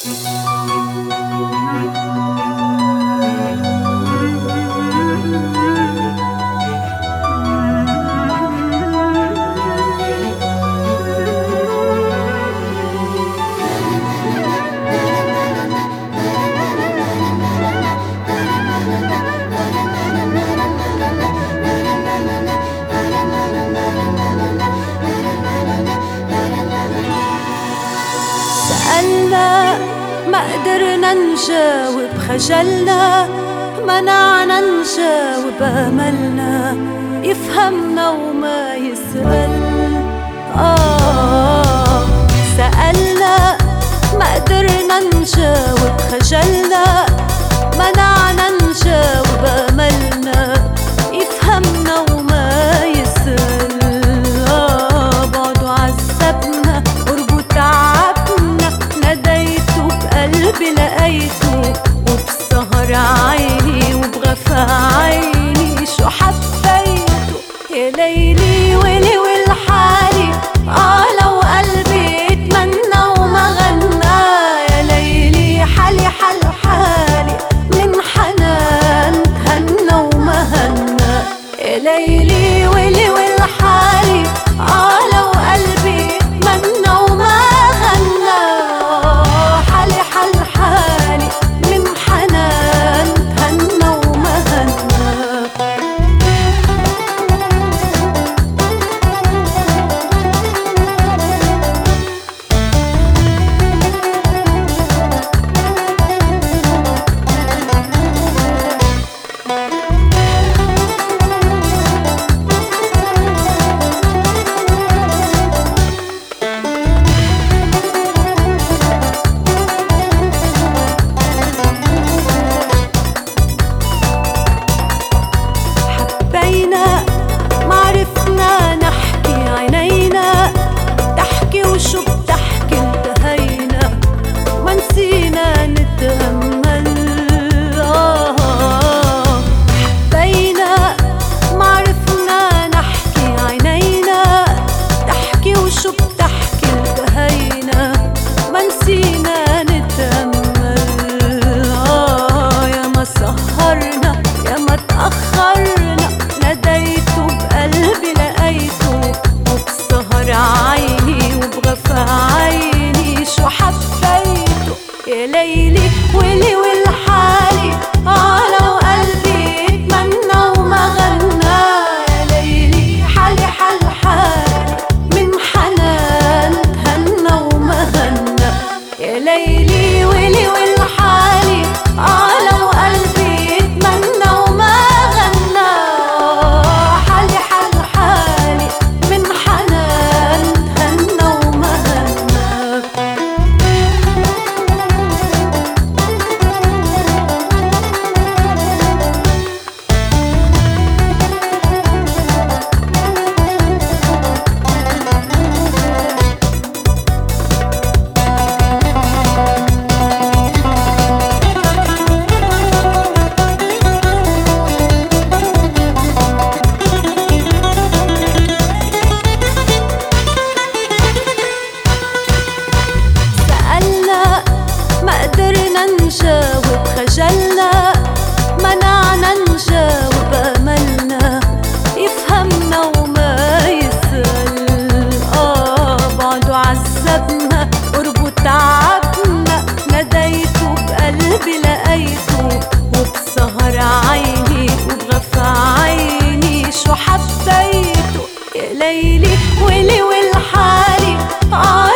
سألنا ما قدرنا نجاوب، خجلنا منعنا نجاوب، أملنا يفهمنا وما يسأل. سألنا ما قدرنا نجاوب، خجلنا منعنا نجاوب، أملنا يفهمنا وما يسأل. بعده عذبنا قربه تعبنا، ناديته بقلبي لقيته، وبسهر عيني وبغفى عيني شو حبيته. يا ليلي ولي والحالي لو قلبي اتمنى وما غنى. يا ليلي حالي حال حالي من حنان تهنى وما هنى. يا ليلي ولي والحالي لو قلبي اتمنى وما غنى. حالي حال حالي من حنان تهنى وما هنى. معرفنا نحكي، عينينا تحكي وشو بتحكي انتهينا، ما نسينا نتأمل. حبينا معرفنا نحكي، عينينا تحكي وشو بتحكي انتهينا، ما نسينا نتأمل. يا ما سهرنا يا ما تأخرنا، ناديته بقلبي لقيته، وبسهر عيني وبغفى عيني شو حبيته. يا ليلي ولي والحالي لو قلبي اتمنى وما غنى. يا ليلي حالي حال حالي من حنان تهنى وما هنى. يا ليلي ولي والحالي لو قلبي اتمنى وما غنى. حالي حال حالي من حنان تهنى وما هنى. نجاوب، خجلنا منعنا نجاوب، أملنا يفهمنا وما يسأل. بعده عذبنا قربه تعبنا، ناديته بقلبي لقيته، وبسهر عيني وبغفى عيني شو حبيته. يا ليلي ولي والحالي